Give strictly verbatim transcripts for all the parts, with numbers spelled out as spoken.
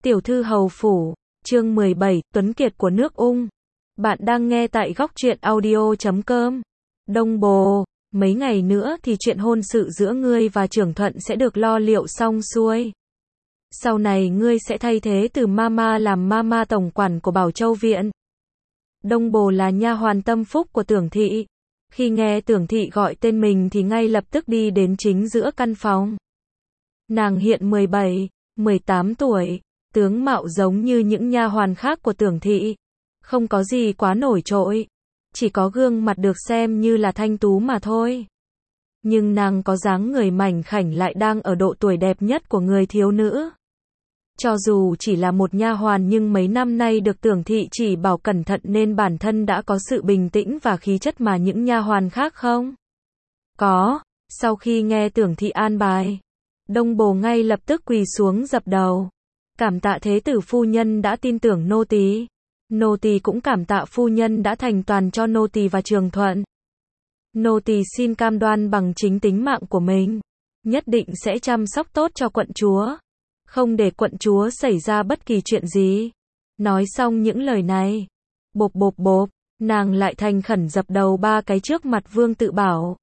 Tiểu thư hầu phủ, chương mười bảy, Tuấn Kiệt của nước Ung. Bạn đang nghe tại góc truyện audio chấm com. Đông Bồ, mấy ngày nữa thì chuyện hôn sự giữa ngươi và Trưởng Thuận sẽ được lo liệu xong xuôi. Sau này ngươi sẽ thay thế từ Mama làm Mama tổng quản của Bảo Châu Viện. Đông Bồ là nha hoàn tâm phúc của Tưởng Thị. Khi nghe Tưởng Thị gọi tên mình thì ngay lập tức đi đến chính giữa căn phòng. Nàng hiện mười bảy, mười tám tuổi, tướng mạo giống như những nha hoàn khác của Tưởng Thị, không có gì quá nổi trội, chỉ có gương mặt được xem như là thanh tú mà thôi. Nhưng nàng có dáng người mảnh khảnh lại đang ở độ tuổi đẹp nhất của người thiếu nữ. Cho dù chỉ là một nha hoàn nhưng mấy năm nay được Tưởng Thị chỉ bảo cẩn thận nên bản thân đã có sự bình tĩnh và khí chất mà những nha hoàn khác không có. Sau khi nghe Tưởng Thị an bài, Đông Bồ ngay lập tức quỳ xuống dập đầu. Cảm tạ thế tử phu nhân đã tin tưởng nô tỳ. Nô tỳ cũng cảm tạ phu nhân đã thành toàn cho nô tỳ và Trường Thuận. Nô tỳ xin cam đoan bằng chính tính mạng của mình, nhất định sẽ chăm sóc tốt cho quận chúa, không để quận chúa xảy ra bất kỳ chuyện gì. Nói xong những lời này, bộp bộp bộp, nàng lại thành khẩn dập đầu ba cái trước mặt Vương Tự Bảo.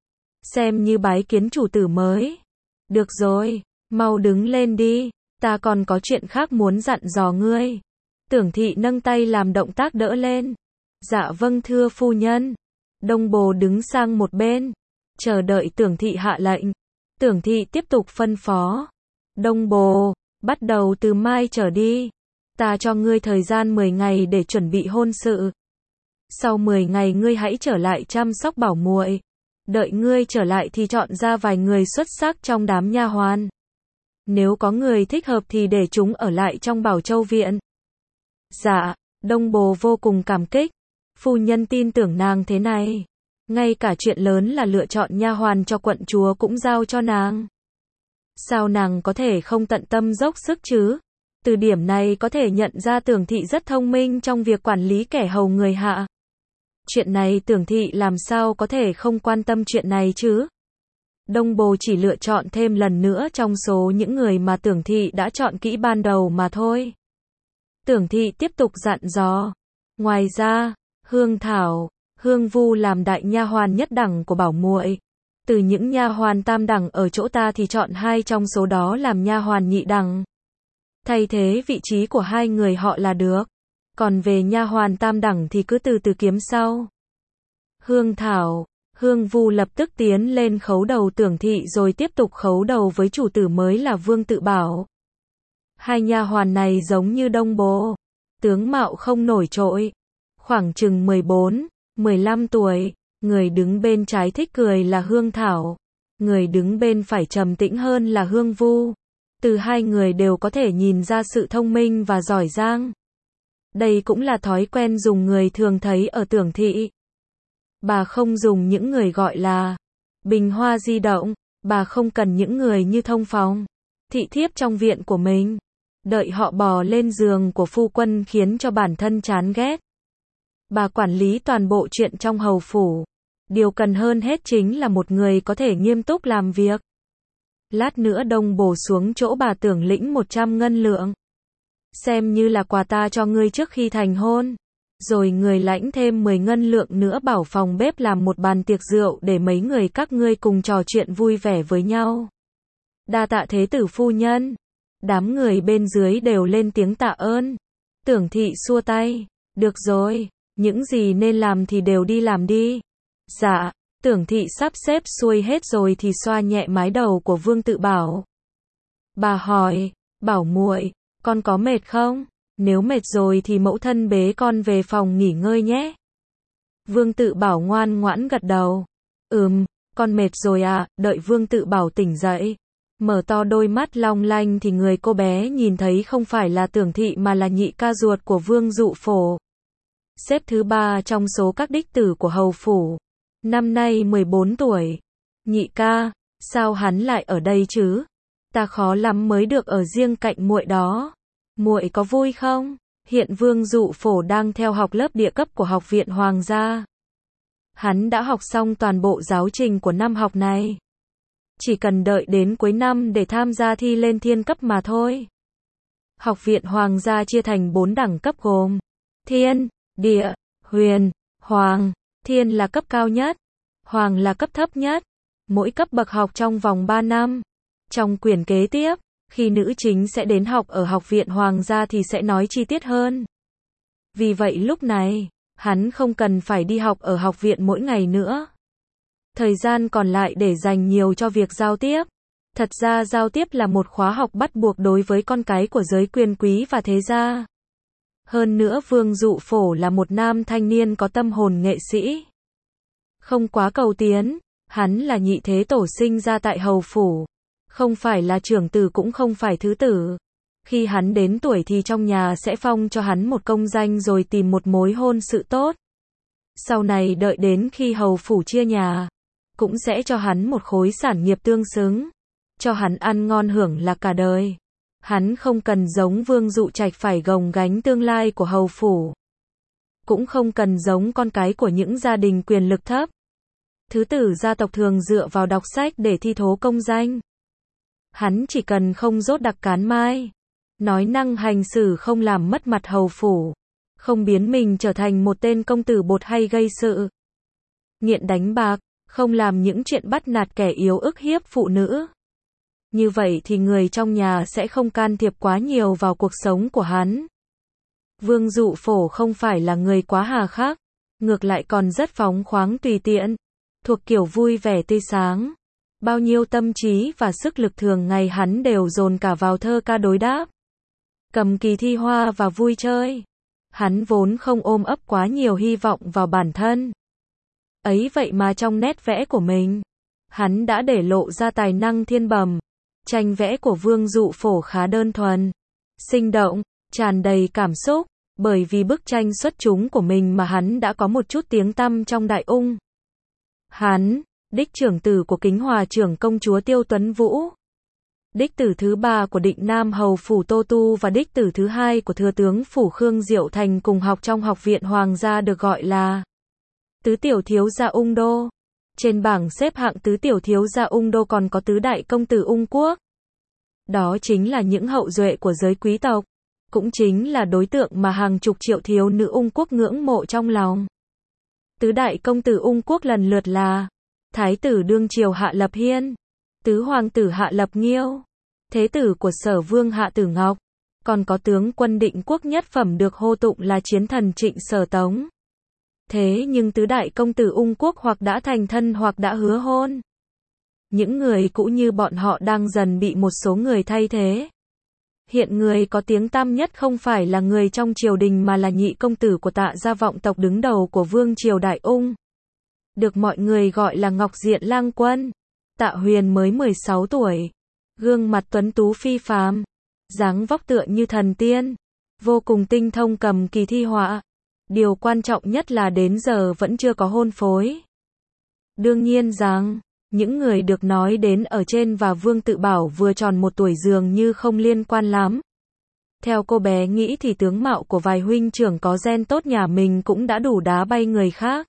Xem như bái kiến chủ tử mới. Được rồi, mau đứng lên đi, ta còn có chuyện khác muốn dặn dò ngươi. Tưởng Thị nâng tay làm động tác đỡ lên. Dạ vâng thưa phu nhân. Đông Bồ đứng sang một bên, chờ đợi Tưởng Thị hạ lệnh. Tưởng Thị tiếp tục phân phó. Đông Bồ, bắt đầu từ mai trở đi, ta cho ngươi thời gian mười ngày để chuẩn bị hôn sự. Sau mười ngày ngươi hãy trở lại chăm sóc bảo muội. Đợi ngươi trở lại thì chọn ra vài người xuất sắc trong đám nha hoàn. Nếu có người thích hợp thì để chúng ở lại trong Bảo Châu Viện. Dạ, Đông Bồ vô cùng cảm kích. Phu nhân tin tưởng nàng thế này. Ngay cả chuyện lớn là lựa chọn nha hoàn cho quận chúa cũng giao cho nàng. Sao nàng có thể không tận tâm dốc sức chứ? Từ điểm này có thể nhận ra Tưởng Thị rất thông minh trong việc quản lý kẻ hầu người hạ. Chuyện này Tưởng Thị làm sao có thể không quan tâm chuyện này chứ? Đông Bồ chỉ lựa chọn thêm lần nữa trong số những người mà Tưởng Thị đã chọn kỹ ban đầu mà thôi. Tưởng Thị tiếp tục dặn dò. Ngoài ra, Hương Thảo, Hương Vu làm đại nha hoàn nhất đẳng của bảo muội. Từ những nha hoàn tam đẳng ở chỗ ta thì chọn hai trong số đó làm nha hoàn nhị đẳng. Thay thế vị trí của hai người họ là được. Còn về nha hoàn tam đẳng thì cứ từ từ kiếm sau. Hương Thảo, Hương Vu lập tức tiến lên khấu đầu Tưởng Thị rồi tiếp tục khấu đầu với chủ tử mới là Vương Tự Bảo. Hai nha hoàn này giống như Đông Bồ, tướng mạo không nổi trội, khoảng chừng mười bốn, mười lăm tuổi. Người đứng bên trái thích cười là Hương Thảo, người đứng bên phải trầm tĩnh hơn là Hương Vu. Từ hai người đều có thể nhìn ra sự thông minh và giỏi giang. Đây cũng là thói quen dùng người thường thấy ở Tưởng Thị. Bà không dùng những người gọi là bình hoa di động, bà không cần những người như thông phòng, thị thiếp trong viện của mình. Đợi họ bò lên giường của phu quân khiến cho bản thân chán ghét. Bà quản lý toàn bộ chuyện trong hầu phủ. Điều cần hơn hết chính là một người có thể nghiêm túc làm việc. Lát nữa Đông Bồ xuống chỗ bà Tưởng lĩnh một trăm ngân lượng. Xem như là quà ta cho ngươi trước khi thành hôn. Rồi người lãnh thêm mười ngân lượng nữa bảo phòng bếp làm một bàn tiệc rượu để mấy người các ngươi cùng trò chuyện vui vẻ với nhau. Đa tạ thế tử phu nhân. Đám người bên dưới đều lên tiếng tạ ơn. Tưởng Thị xua tay. Được rồi, những gì nên làm thì đều đi làm đi. Dạ, Tưởng Thị sắp xếp xuôi hết rồi thì xoa nhẹ mái đầu của Vương Tự Bảo. Bà hỏi, Bảo muội, con có mệt không? Nếu mệt rồi thì mẫu thân bế con về phòng nghỉ ngơi nhé. Vương Tự Bảo ngoan ngoãn gật đầu. Ừm, con mệt rồi à, đợi Vương Tự Bảo tỉnh dậy. Mở to đôi mắt long lanh thì người cô bé nhìn thấy không phải là Tưởng Thị mà là nhị ca ruột của Vương Dụ Phổ. Xếp thứ ba trong số các đích tử của hầu phủ. Năm nay mười bốn tuổi. Nhị ca, sao hắn lại ở đây chứ? Ta khó lắm mới được ở riêng cạnh muội đó. Muội có vui không? Hiện Vương Dụ Phổ đang theo học lớp địa cấp của Học viện Hoàng gia. Hắn đã học xong toàn bộ giáo trình của năm học này. Chỉ cần đợi đến cuối năm để tham gia thi lên thiên cấp mà thôi. Học viện Hoàng gia chia thành bốn đẳng cấp gồm Thiên, Địa, Huyền, Hoàng. Thiên là cấp cao nhất, Hoàng là cấp thấp nhất. Mỗi cấp bậc học trong vòng ba năm. Trong quyển kế tiếp, khi nữ chính sẽ đến học ở Học viện Hoàng gia thì sẽ nói chi tiết hơn. Vì vậy lúc này, hắn không cần phải đi học ở học viện mỗi ngày nữa. Thời gian còn lại để dành nhiều cho việc giao tiếp. Thật ra giao tiếp là một khóa học bắt buộc đối với con cái của giới quyền quý và thế gia. Hơn nữa Vương Dụ Phổ là một nam thanh niên có tâm hồn nghệ sĩ. Không quá cầu tiến, hắn là nhị thế tổ sinh ra tại hầu phủ. Không phải là trưởng tử cũng không phải thứ tử. Khi hắn đến tuổi thì trong nhà sẽ phong cho hắn một công danh rồi tìm một mối hôn sự tốt. Sau này đợi đến khi hầu phủ chia nhà, cũng sẽ cho hắn một khối sản nghiệp tương xứng. Cho hắn ăn ngon hưởng lạc cả đời. Hắn không cần giống Vương Dụ Trạch phải gồng gánh tương lai của hầu phủ. Cũng không cần giống con cái của những gia đình quyền lực thấp. Thứ tử gia tộc thường dựa vào đọc sách để thi thố công danh. Hắn chỉ cần không dốt đặc cán mai. Nói năng hành xử không làm mất mặt hầu phủ. Không biến mình trở thành một tên công tử bột hay gây sự. Nghiện đánh bạc, không làm những chuyện bắt nạt kẻ yếu ức hiếp phụ nữ. Như vậy thì người trong nhà sẽ không can thiệp quá nhiều vào cuộc sống của hắn. Vương Dụ Phổ không phải là người quá hà khắc, ngược lại còn rất phóng khoáng tùy tiện, thuộc kiểu vui vẻ tươi sáng. Bao nhiêu tâm trí và sức lực thường ngày hắn đều dồn cả vào thơ ca đối đáp, cầm kỳ thi hoa và vui chơi. Hắn vốn không ôm ấp quá nhiều hy vọng vào bản thân. Ấy vậy mà trong nét vẽ của mình, hắn đã để lộ ra tài năng thiên bẩm. Tranh vẽ của Vương Dụ Phổ khá đơn thuần, sinh động, tràn đầy cảm xúc, bởi vì bức tranh xuất chúng của mình mà hắn đã có một chút tiếng tăm trong Đại Ung. Hắn, đích trưởng tử của Kính Hòa trưởng công chúa Tiêu Tuấn Vũ, đích tử thứ ba của Định Nam hầu phủ Tô Tu và đích tử thứ hai của thừa tướng phủ Khương Diệu Thành cùng học trong Học viện Hoàng gia được gọi là tứ tiểu thiếu gia Ung Đô. Trên bảng xếp hạng tứ tiểu thiếu gia Ung Đô còn có tứ đại công tử Ung Quốc. Đó chính là những hậu duệ của giới quý tộc, cũng chính là đối tượng mà hàng chục triệu thiếu nữ Ung Quốc ngưỡng mộ trong lòng. Tứ đại công tử Ung Quốc lần lượt là Thái tử đương triều Hạ Lập Hiên, tứ hoàng tử Hạ Lập Nghiêu, thế tử của Sở Vương Hạ Tử Ngọc, còn có tướng quân Định Quốc nhất phẩm được hô tụng là chiến thần Trịnh Sở Tống. Thế nhưng tứ đại công tử Ung Quốc hoặc đã thành thân hoặc đã hứa hôn. Những người cũ như bọn họ đang dần bị một số người thay thế. Hiện người có tiếng tăm nhất không phải là người trong triều đình mà là nhị công tử của Tạ gia vọng tộc đứng đầu của Vương triều Đại Ung. Được mọi người gọi là Ngọc Diện Lang Quân. Tạ Huyền mới mười sáu tuổi. Gương mặt tuấn tú phi phàm. Dáng vóc tựa như thần tiên. Vô cùng tinh thông cầm kỳ thi họa. Điều quan trọng nhất là đến giờ vẫn chưa có hôn phối. Đương nhiên rằng, những người được nói đến ở trên và Vương Tự Bảo vừa tròn một tuổi dường như không liên quan lắm. Theo cô bé nghĩ thì tướng mạo của vài huynh trưởng có gen tốt nhà mình cũng đã đủ đá bay người khác.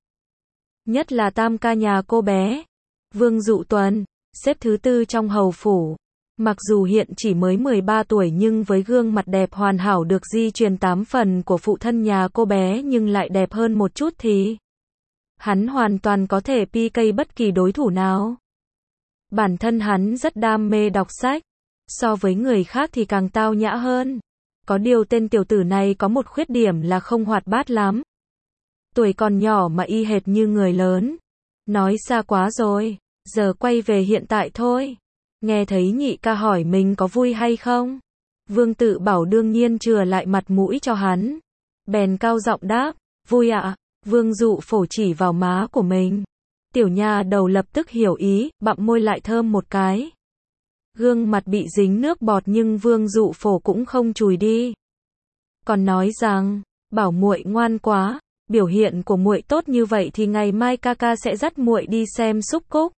Nhất là tam ca nhà cô bé, Vương Dụ Tuần, xếp thứ tư trong hầu phủ. Mặc dù hiện chỉ mới mười ba tuổi nhưng với gương mặt đẹp hoàn hảo được di truyền tám phần của phụ thân nhà cô bé nhưng lại đẹp hơn một chút thì hắn hoàn toàn có thể pi ca bất kỳ đối thủ nào. Bản thân hắn rất đam mê đọc sách, so với người khác thì càng tao nhã hơn. Có điều tên tiểu tử này có một khuyết điểm là không hoạt bát lắm. Tuổi còn nhỏ mà y hệt như người lớn. Nói xa quá rồi, giờ quay về hiện tại thôi. Nghe thấy nhị ca hỏi mình có vui hay không? Vương Tự Bảo đương nhiên chừa lại mặt mũi cho hắn. Bèn cao giọng đáp, vui ạ. À? Vương Dụ Phổ chỉ vào má của mình. Tiểu nha đầu lập tức hiểu ý, bặm môi lại thơm một cái. Gương mặt bị dính nước bọt nhưng Vương Dụ Phổ cũng không chùi đi. Còn nói rằng, bảo muội ngoan quá, biểu hiện của muội tốt như vậy thì ngày mai ca ca sẽ dắt muội đi xem xúc cúc.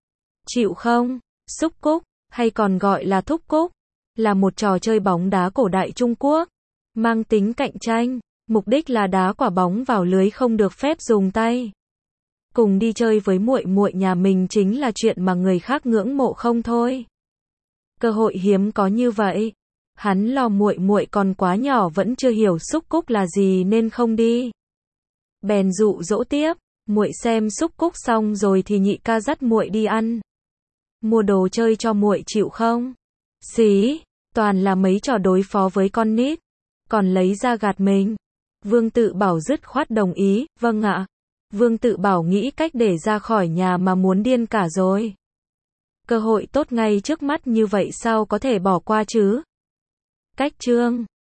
Chịu không? Xúc cúc, hay còn gọi là thúc cúc, là một trò chơi bóng đá cổ đại Trung Quốc, mang tính cạnh tranh, mục đích là đá quả bóng vào lưới không được phép dùng tay. Cùng đi chơi với muội muội nhà mình chính là chuyện mà người khác ngưỡng mộ không thôi. Cơ hội hiếm có như vậy, Hắn lo muội muội còn quá nhỏ vẫn chưa hiểu xúc cúc là gì nên không đi. Bèn dụ dỗ tiếp, muội xem xúc cúc xong rồi thì nhị ca dắt muội đi ăn. Mua đồ chơi cho muội chịu không? Xí, toàn là mấy trò đối phó với con nít, còn lấy ra gạt mình. Vương Tự Bảo dứt khoát đồng ý, vâng ạ. Vương Tự Bảo nghĩ cách để ra khỏi nhà mà muốn điên cả rồi. Cơ hội tốt ngay trước mắt như vậy sao có thể bỏ qua chứ? Cách chương